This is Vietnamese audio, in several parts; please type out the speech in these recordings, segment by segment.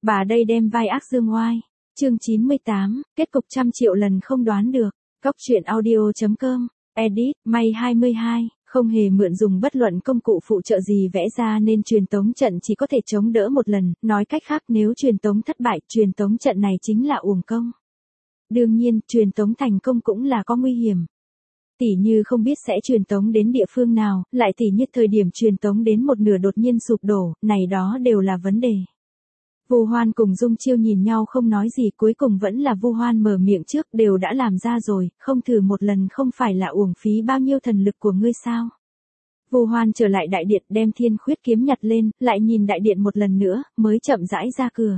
Bà đây đem vai ác dương oai. Chương 98, kết cục trăm triệu lần không đoán được. Cóc truyện audio.com, edit, May 22, không hề mượn dùng bất luận công cụ phụ trợ gì vẽ ra nên truyền tống trận chỉ có thể chống đỡ một lần, nói cách khác nếu truyền tống thất bại, truyền tống trận này chính là uổng công. Đương nhiên, truyền tống thành công cũng là có nguy hiểm. Tỉ như không biết sẽ truyền tống đến địa phương nào, lại tỉ như thời điểm truyền tống đến một nửa đột nhiên sụp đổ, này đó đều là vấn đề. Vu Hoan cùng Dung Chiêu nhìn nhau không nói gì, cuối cùng vẫn là Vu Hoan mở miệng trước, đều đã làm ra rồi, không thử một lần không phải là uổng phí bao nhiêu thần lực của ngươi sao? Vu Hoan trở lại đại điện đem Thiên Khuyết kiếm nhặt lên, lại nhìn đại điện một lần nữa, mới chậm rãi ra cửa.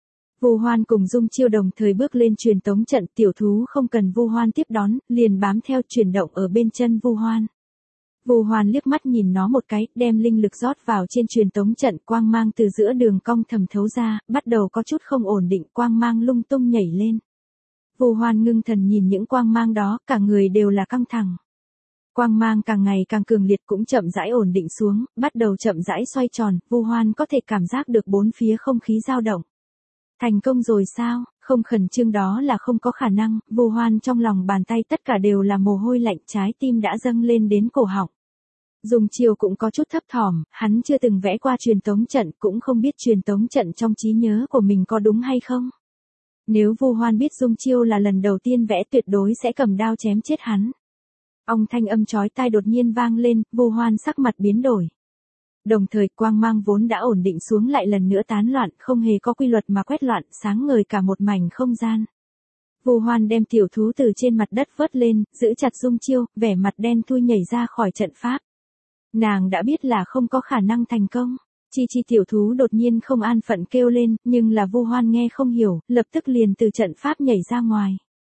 Vu Hoan cùng Dung Chiêu đồng thời bước lên truyền tống trận, tiểu thú không cần Vu Hoan tiếp đón, liền bám theo chuyển động ở bên chân Vu Hoan. Vu Hoan liếc mắt nhìn nó một cái, đem linh lực rót vào trên truyền tống trận, quang mang từ giữa đường cong thẩm thấu ra, bắt đầu có chút không ổn định, quang mang lung tung nhảy lên. Vu Hoan ngưng thần nhìn những quang mang đó, cả người đều là căng thẳng. Quang mang càng ngày càng cường liệt cũng chậm rãi ổn định xuống, bắt đầu chậm rãi xoay tròn, Vu Hoan có thể cảm giác được bốn phía không khí dao động. Thành công rồi sao? Không khẩn trương đó là không có khả năng, Vu Hoan trong lòng bàn tay tất cả đều là mồ hôi lạnh, trái tim đã dâng lên đến cổ họng. Dung Chiêu cũng có chút thấp thỏm, hắn chưa từng vẽ qua truyền tống trận, cũng không biết truyền tống trận trong trí nhớ của mình có đúng hay không. Nếu Vu Hoan biết Dung Chiêu là lần đầu tiên vẽ tuyệt đối sẽ cầm đao chém chết hắn. Ông thanh âm chói tai đột nhiên vang lên, Vu Hoan sắc mặt biến đổi. Đồng thời quang mang vốn đã ổn định xuống lại lần nữa tán loạn, không hề có quy luật mà quét loạn, sáng ngời cả một mảnh không gian. Vu Hoan đem tiểu thú từ trên mặt đất vớt lên, giữ chặt Dung Chiêu, vẻ mặt đen thui nhảy ra khỏi trận pháp. Nàng đã biết là không có khả năng thành công. Chi Chi tiểu thú đột nhiên không an phận kêu lên, nhưng là Vu Hoan nghe không hiểu, lập tức liền từ trận pháp nhảy ra ngoài.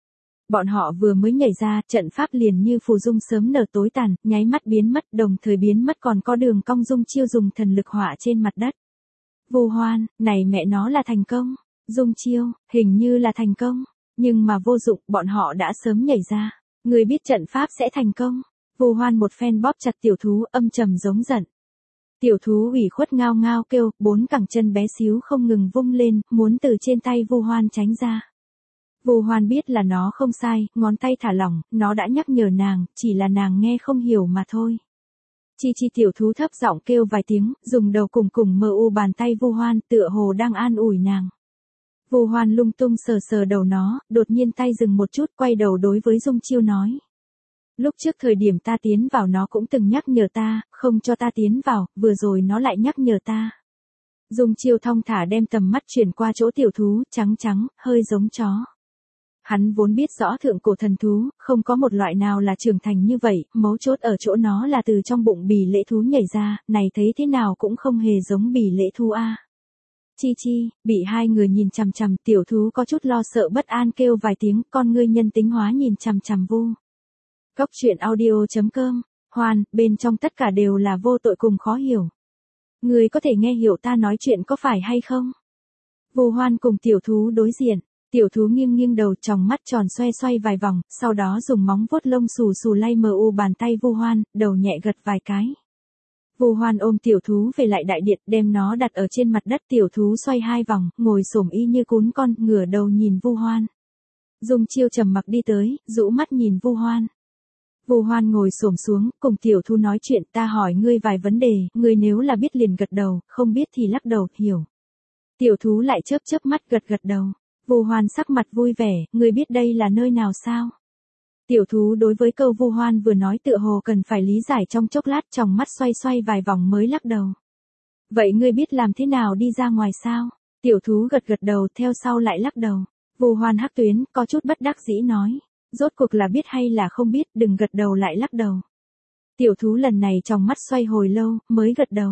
Bọn họ vừa mới nhảy ra, trận pháp liền như phù dung sớm nở tối tàn, nháy mắt biến mất, đồng thời biến mất còn có đường cong. Dung Chiêu dùng thần lực họa trên mặt đất. Vu Hoan, này mẹ nó là thành công. Dung Chiêu, hình như là thành công. Nhưng mà vô dụng, bọn họ đã sớm nhảy ra. Người biết trận pháp sẽ thành công. Vu Hoan một phen bóp chặt tiểu thú, âm trầm giống giận. Tiểu thú ủy khuất ngao ngao kêu, bốn cẳng chân bé xíu không ngừng vung lên, muốn từ trên tay Vu Hoan tránh ra. Vu Hoan biết là nó không sai, ngón tay thả lỏng, nó đã nhắc nhở nàng, chỉ là nàng nghe không hiểu mà thôi. Chi Chi tiểu thú thấp giọng kêu vài tiếng, dùng đầu cùng mờ u bàn tay Vu Hoan, tựa hồ đang an ủi nàng. Vu Hoan lung tung sờ sờ đầu nó, đột nhiên tay dừng một chút, quay đầu đối với Dung Chiêu nói. Lúc trước thời điểm ta tiến vào nó cũng từng nhắc nhở ta, không cho ta tiến vào, vừa rồi nó lại nhắc nhở ta. Dung Chiêu thong thả đem tầm mắt chuyển qua chỗ tiểu thú, trắng trắng, hơi giống chó. Hắn vốn biết rõ thượng cổ thần thú, không có một loại nào là trưởng thành như vậy, mấu chốt ở chỗ nó là từ trong bụng bì lễ thú nhảy ra, này thấy thế nào cũng không hề giống bì lễ thú a. Chi Chi, bị hai người nhìn chằm chằm, tiểu thú có chút lo sợ bất an kêu vài tiếng, con ngươi nhân tính hóa nhìn chằm chằm Vu. Cóc truyện audio.com, Hoan, bên trong tất cả đều là vô tội cùng khó hiểu. Người có thể nghe hiểu ta nói chuyện có phải hay không? Vu Hoan cùng tiểu thú đối diện, tiểu thú nghiêng nghiêng đầu, tròng mắt tròn xoay xoay vài vòng, sau đó dùng móng vuốt lông xù xù lay mờ u bàn tay Vu Hoan, đầu nhẹ gật vài cái. Vu Hoan ôm tiểu thú về lại đại điện, đem nó đặt ở trên mặt đất, tiểu thú xoay hai vòng, ngồi xổm y như cún con, ngửa đầu nhìn Vu Hoan. Dung Chiêu trầm mặc đi tới, rũ mắt nhìn Vu Hoan. Vu Hoan ngồi xổm xuống, cùng tiểu thú nói chuyện, ta hỏi ngươi vài vấn đề, ngươi nếu là biết liền gật đầu, không biết thì lắc đầu, hiểu. Tiểu thú lại chớp mắt gật đầu. Vu Hoan sắc mặt vui vẻ, ngươi biết đây là nơi nào sao? Tiểu thú đối với câu Vu Hoan vừa nói tựa hồ cần phải lý giải trong chốc lát, tròng mắt xoay xoay vài vòng mới lắc đầu. Vậy ngươi biết làm thế nào đi ra ngoài sao? Tiểu thú gật đầu, theo sau lại lắc đầu. Vu Hoan hắc tuyến, có chút bất đắc dĩ nói. Rốt cuộc là biết hay là không biết, đừng gật đầu lại lắc đầu. Tiểu thú lần này trong mắt xoay hồi lâu, mới gật đầu.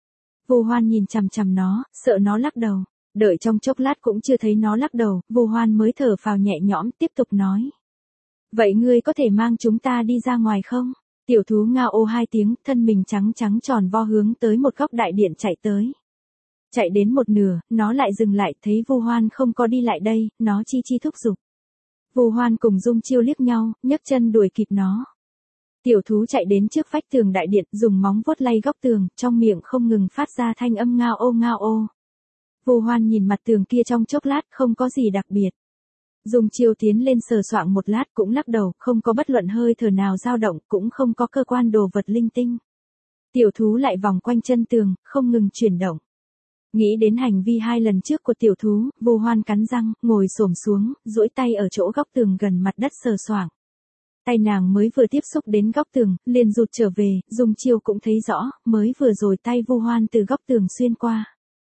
Vu Hoan nhìn chằm chằm nó, sợ nó lắc đầu. Đợi trong chốc lát cũng chưa thấy nó lắc đầu, Vu Hoan mới thở phào nhẹ nhõm, tiếp tục nói. Vậy ngươi có thể mang chúng ta đi ra ngoài không? Tiểu thú ngao ô hai tiếng, thân mình trắng tròn vo hướng tới một góc đại điện chạy tới. Chạy đến một nửa, nó lại dừng lại, thấy Vu Hoan không có đi lại đây, nó chi chi thúc giục. Vu Hoan cùng Dung Chiêu liếc nhau, nhấc chân đuổi kịp nó. Tiểu thú chạy đến trước vách tường đại điện, dùng móng vuốt lay góc tường, trong miệng không ngừng phát ra thanh âm ngao ô ngao ô. Vu Hoan nhìn mặt tường kia trong chốc lát, không có gì đặc biệt. Dung Chiêu tiến lên sờ soạng một lát cũng lắc đầu, không có bất luận hơi thở nào dao động, cũng không có cơ quan đồ vật linh tinh. Tiểu thú lại vòng quanh chân tường, không ngừng chuyển động. Nghĩ đến hành vi 2 lần trước của tiểu thú, Vu Hoan cắn răng, ngồi xổm xuống, duỗi tay ở chỗ góc tường gần mặt đất sờ soạng. Tay nàng mới vừa tiếp xúc đến góc tường, liền rụt trở về, Dung Chiêu cũng thấy rõ, mới vừa rồi tay Vu Hoan từ góc tường xuyên qua.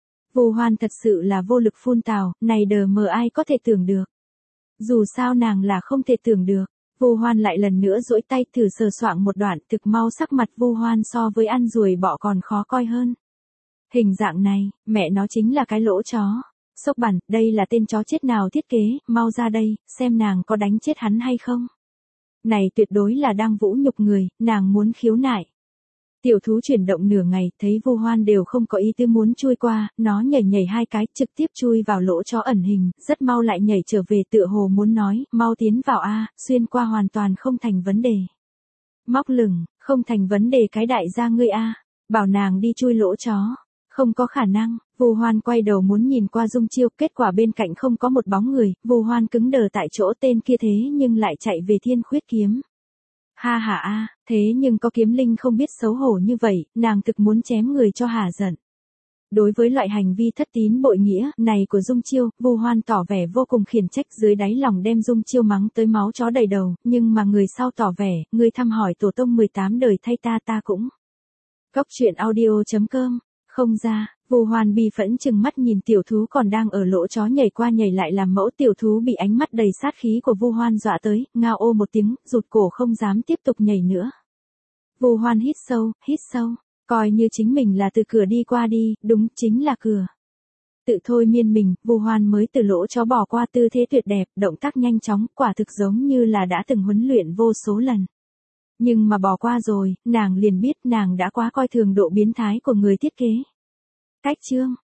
Vu Hoan thật sự là vô lực phun tào, này đờ mờ ai có thể tưởng được. Dù sao nàng là không thể tưởng được. Vu Hoan lại lần nữa duỗi tay thử sờ soạng một đoạn, thực mau sắc mặt Vu Hoan so với ăn ruồi bọ còn khó coi hơn. Hình dạng này, mẹ nó chính là cái lỗ chó. Sốc bẩn, đây là tên chó chết nào thiết kế, mau ra đây, xem nàng có đánh chết hắn hay không. Này tuyệt đối là đang vũ nhục người, nàng muốn khiếu nại. Tiểu thú chuyển động nửa ngày, thấy Vu Hoan đều không có ý tư muốn chui qua, nó nhảy nhảy 2 cái, trực tiếp chui vào lỗ chó ẩn hình, rất mau lại nhảy trở về tựa hồ muốn nói, mau tiến vào a, xuyên qua hoàn toàn không thành vấn đề. Móc lửng, không thành vấn đề cái đại gia ngươi a, bảo nàng đi chui lỗ chó. Không có khả năng, Vu Hoan quay đầu muốn nhìn qua Dung Chiêu, kết quả bên cạnh không có một bóng người, Vu Hoan cứng đờ tại chỗ, tên kia thế nhưng lại chạy về Thiên Khuyết kiếm. Ha ha a, thế nhưng có kiếm linh không biết xấu hổ như vậy, nàng thực muốn chém người cho hả giận. Đối với loại hành vi thất tín bội nghĩa này của Dung Chiêu, Vu Hoan tỏ vẻ vô cùng khiển trách, dưới đáy lòng đem Dung Chiêu mắng tới máu chó đầy đầu, nhưng mà người sau tỏ vẻ, người thăm hỏi tổ tông 18 đời thay ta cũng. Góc truyện audio.com. Không ra, Vu Hoan bi phẫn chừng mắt nhìn tiểu thú còn đang ở lỗ chó nhảy qua nhảy lại làm mẫu, tiểu thú bị ánh mắt đầy sát khí của Vu Hoan dọa tới, ngao ô một tiếng, rụt cổ không dám tiếp tục nhảy nữa. Vu Hoan hít sâu, coi như chính mình là từ cửa đi qua đi, đúng chính là cửa. Tự thôi miên mình, Vu Hoan mới từ lỗ chó bỏ qua, tư thế tuyệt đẹp, động tác nhanh chóng, quả thực giống như là đã từng huấn luyện vô số lần. Nhưng mà bỏ qua rồi, nàng liền biết nàng đã quá coi thường độ biến thái của người thiết kế. Cách chương